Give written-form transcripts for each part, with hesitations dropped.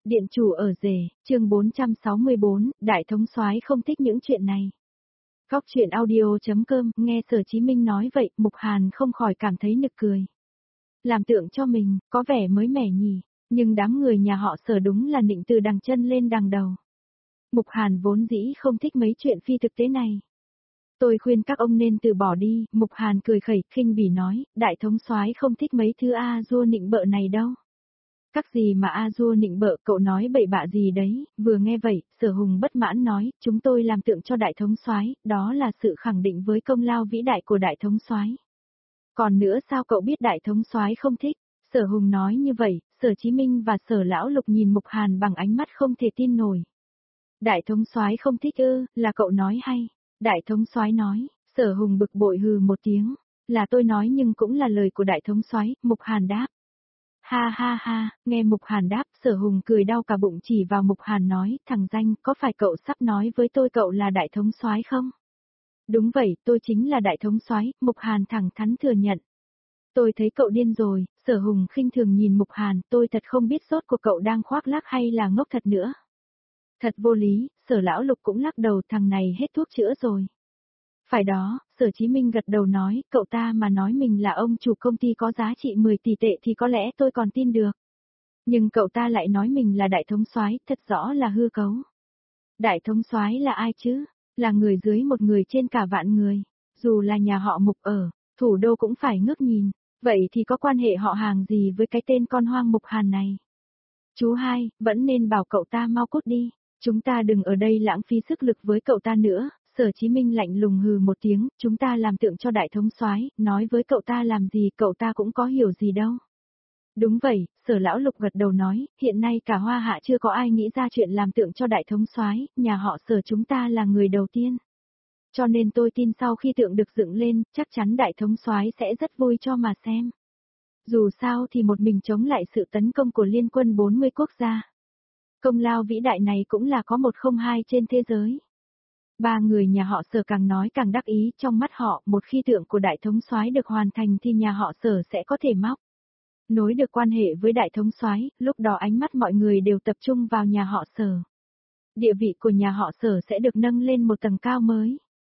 Điện chủ ở rể, chương 464, Đại thống soái không thích những chuyện này. Góc truyện audio.com, nghe Sở Chí Minh nói vậy, Mục Hàn không khỏi cảm thấy nực cười. Làm tượng cho mình, có vẻ mới mẻ nhỉ, nhưng đám người nhà họ Sở đúng là nịnh từ đằng chân lên đằng đầu. Mục Hàn vốn dĩ không thích mấy chuyện phi thực tế này. Tôi khuyên các ông nên từ bỏ đi, Mục Hàn cười khẩy, khinh bỉ nói, Đại thống soái không thích mấy thứ A-dua nịnh bợ này đâu. Các gì mà A-dua nịnh bợ, cậu nói bậy bạ gì đấy? Vừa nghe vậy, Sở Hùng bất mãn nói, chúng tôi làm tượng cho Đại thống soái, đó là sự khẳng định với công lao vĩ đại của Đại thống soái. Còn nữa sao cậu biết Đại thống soái không thích? Sở Hùng nói như vậy, Sở Chí Minh và Sở Lão Lục nhìn Mục Hàn bằng ánh mắt không thể tin nổi. Đại thống soái không thích ư? Là cậu nói hay? Đại thống soái nói. Sở Hùng bực bội hừ một tiếng, là tôi nói nhưng cũng là lời của Đại thống soái. Mục Hàn đáp. Ha ha ha, nghe Mục Hàn đáp, Sở Hùng cười đau cả bụng chỉ vào Mục Hàn nói, thằng danh, có phải cậu sắp nói với tôi cậu là Đại thống soái không? Đúng vậy, tôi chính là Đại thống soái. Mục Hàn thẳng thắn thừa nhận. Tôi thấy cậu điên rồi. Sở Hùng khinh thường nhìn Mục Hàn, tôi thật không biết sốt của cậu đang khoác lác hay là ngốc thật nữa. Thật vô lý, Sở Lão Lục cũng lắc đầu, thằng này hết thuốc chữa rồi. Phải đó, Sở Chí Minh gật đầu nói, cậu ta mà nói mình là ông chủ công ty có giá trị 10 tỷ tệ thì có lẽ tôi còn tin được. Nhưng cậu ta lại nói mình là Đại thống soái, thật rõ là hư cấu. Đại thống soái là ai chứ? Là người dưới một người trên cả vạn người. Dù là nhà họ Mục ở thủ đô cũng phải ngước nhìn. Vậy thì có quan hệ họ hàng gì với cái tên con hoang Mục Hàn này? Chú hai, vẫn nên bảo cậu ta mau cút đi. Chúng ta đừng ở đây lãng phí sức lực với cậu ta nữa. Sở Chí Minh lạnh lùng hừ một tiếng, chúng ta làm tượng cho Đại thống soái, nói với cậu ta làm gì cậu ta cũng có hiểu gì đâu. Đúng vậy, Sở Lão Lục gật đầu nói, hiện nay cả Hoa Hạ chưa có ai nghĩ ra chuyện làm tượng cho Đại thống soái, nhà họ Sở chúng ta là người đầu tiên. Cho nên tôi tin sau khi tượng được dựng lên, chắc chắn Đại thống soái sẽ rất vui cho mà xem. Dù sao thì một mình chống lại sự tấn công của liên quân 40 quốc gia. Công lao vĩ đại này cũng là có 102 trên thế giới. Ba người nhà họ Sở càng nói càng đắc ý, trong mắt họ, một khi tượng của Đại thống soái được hoàn thành thì nhà họ Sở sẽ có thể móc nối được quan hệ với Đại thống soái, lúc đó ánh mắt mọi người đều tập trung vào nhà họ Sở. Địa vị của nhà họ Sở sẽ được nâng lên một tầng cao mới.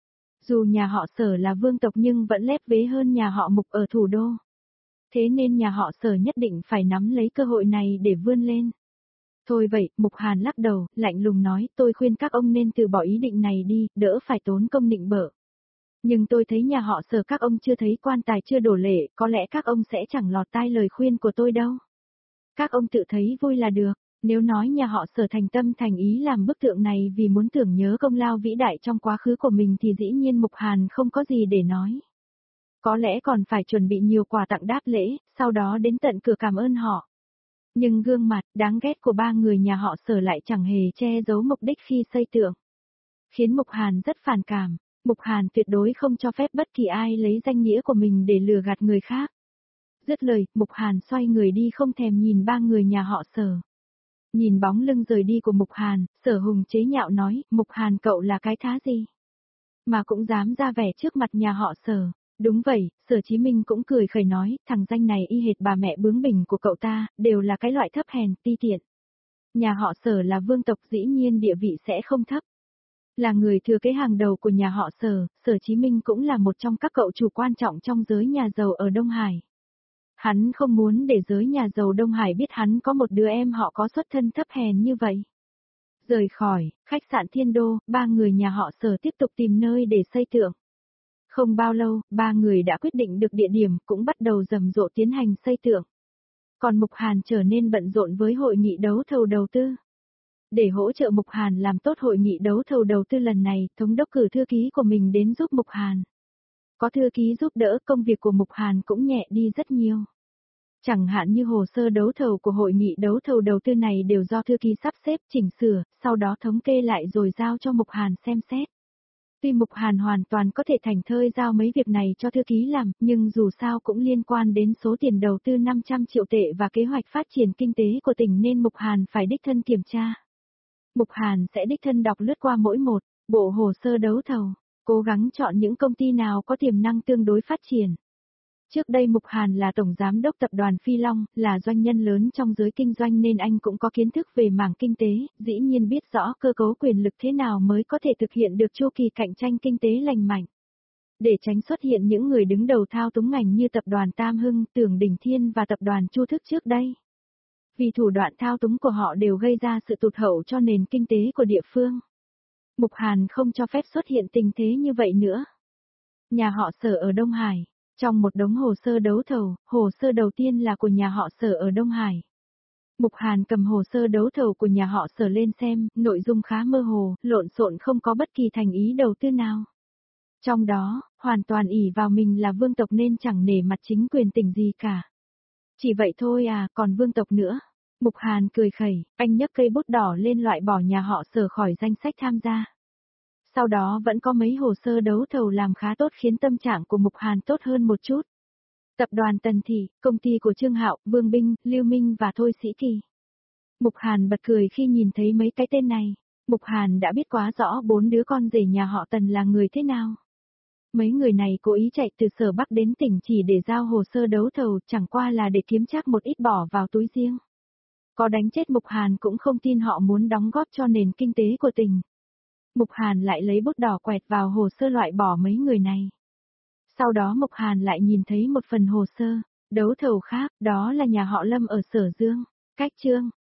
Dù nhà họ Sở là vương tộc nhưng vẫn lép vế hơn nhà họ Mục ở thủ đô. Thế nên nhà họ Sở nhất định phải nắm lấy cơ hội này để vươn lên. Thôi vậy, Mục Hàn lắc đầu, lạnh lùng nói, tôi khuyên các ông nên từ bỏ ý định này đi, đỡ phải tốn công nịnh bợ. Nhưng tôi thấy nhà họ Sở các ông chưa thấy quan tài chưa đổ lệ, có lẽ các ông sẽ chẳng lọt tai lời khuyên của tôi đâu. Các ông tự thấy vui là được, nếu nói nhà họ Sở thành tâm thành ý làm bức tượng này vì muốn tưởng nhớ công lao vĩ đại trong quá khứ của mình thì dĩ nhiên Mục Hàn không có gì để nói. Có lẽ còn phải chuẩn bị nhiều quà tặng đáp lễ, sau đó đến tận cửa cảm ơn họ. Nhưng gương mặt đáng ghét của ba người nhà họ Sở lại chẳng hề che giấu mục đích khi xây tượng. Khiến Mục Hàn rất phản cảm. Mục Hàn tuyệt đối không cho phép bất kỳ ai lấy danh nghĩa của mình để lừa gạt người khác. Dứt lời, Mục Hàn xoay người đi không thèm nhìn ba người nhà họ Sở. Nhìn bóng lưng rời đi của Mục Hàn, Sở Hùng chế nhạo nói, Mục Hàn cậu là cái thá gì? Mà cũng dám ra vẻ trước mặt nhà họ Sở. Đúng vậy, Sở Chí Minh cũng cười khẩy nói, thằng danh này y hệt bà mẹ bướng bỉnh của cậu ta, đều là cái loại thấp hèn, ti tiện. Nhà họ Sở là vương tộc dĩ nhiên địa vị sẽ không thấp. Là người thừa kế hàng đầu của nhà họ Sở, Sở Chí Minh cũng là một trong các cậu chủ quan trọng trong giới nhà giàu ở Đông Hải. Hắn không muốn để giới nhà giàu Đông Hải biết hắn có một đứa em họ có xuất thân thấp hèn như vậy. Rời khỏi khách sạn Thiên Đô, ba người nhà họ Sở tiếp tục tìm nơi để xây tượng. Không bao lâu, ba người đã quyết định được địa điểm, cũng bắt đầu rầm rộ tiến hành xây tượng. Còn Mục Hàn trở nên bận rộn với hội nghị đấu thầu đầu tư. Để hỗ trợ Mục Hàn làm tốt hội nghị đấu thầu đầu tư lần này, thống đốc cử thư ký của mình đến giúp Mục Hàn. Có thư ký giúp đỡ, công việc của Mục Hàn cũng nhẹ đi rất nhiều. Chẳng hạn như hồ sơ đấu thầu của hội nghị đấu thầu đầu tư này đều do thư ký sắp xếp chỉnh sửa, sau đó thống kê lại rồi giao cho Mục Hàn xem xét. Tuy Mục Hàn hoàn toàn có thể thảnh thơi giao mấy việc này cho thư ký làm, nhưng dù sao cũng liên quan đến số tiền đầu tư 500 triệu tệ và kế hoạch phát triển kinh tế của tỉnh nên Mục Hàn phải đích thân kiểm tra. Mục Hàn sẽ đích thân đọc lướt qua mỗi một bộ hồ sơ đấu thầu, cố gắng chọn những công ty nào có tiềm năng tương đối phát triển. Trước đây Mục Hàn là tổng giám đốc tập đoàn Phi Long, là doanh nhân lớn trong giới kinh doanh nên anh cũng có kiến thức về mảng kinh tế, dĩ nhiên biết rõ cơ cấu quyền lực thế nào mới có thể thực hiện được chu kỳ cạnh tranh kinh tế lành mạnh. Để tránh xuất hiện những người đứng đầu thao túng ngành như tập đoàn Tam Hưng, Tưởng Đỉnh Thiên và tập đoàn Chu Thức trước đây. Vì thủ đoạn thao túng của họ đều gây ra sự tụt hậu cho nền kinh tế của địa phương. Mục Hàn không cho phép xuất hiện tình thế như vậy nữa. Nhà họ Sở ở Đông Hải. Trong một đống hồ sơ đấu thầu, hồ sơ đầu tiên là của nhà họ Sở ở Đông Hải. Mục Hàn cầm hồ sơ đấu thầu của nhà họ Sở lên xem, nội dung khá mơ hồ, lộn xộn không có bất kỳ thành ý đầu tư nào. Trong đó, hoàn toàn ỷ vào mình là vương tộc nên chẳng nể mặt chính quyền tỉnh gì cả. Chỉ vậy thôi à, còn vương tộc nữa. Mục Hàn cười khẩy, anh nhấc cây bút đỏ lên loại bỏ nhà họ Sở khỏi danh sách tham gia. Sau đó vẫn có mấy hồ sơ đấu thầu làm khá tốt khiến tâm trạng của Mục Hàn tốt hơn một chút. Tập đoàn Tần Thị, công ty của Trương Hạo, Vương Binh, Lưu Minh và Thôi Sĩ Kỳ. Mục Hàn bật cười khi nhìn thấy mấy cái tên này. Mục Hàn đã biết quá rõ 4 đứa con rể nhà họ Tần là người thế nào. Mấy người này cố ý chạy từ Sở Bắc đến tỉnh chỉ để giao hồ sơ đấu thầu, chẳng qua là để kiếm chắc một ít bỏ vào túi riêng. Có đánh chết Mục Hàn cũng không tin họ muốn đóng góp cho nền kinh tế của tỉnh. Mục Hàn lại lấy bút đỏ quẹt vào hồ sơ loại bỏ mấy người này. Sau đó Mục Hàn lại nhìn thấy một phần hồ sơ, đấu thầu khác, đó là nhà họ Lâm ở Sở Dương. Cách chương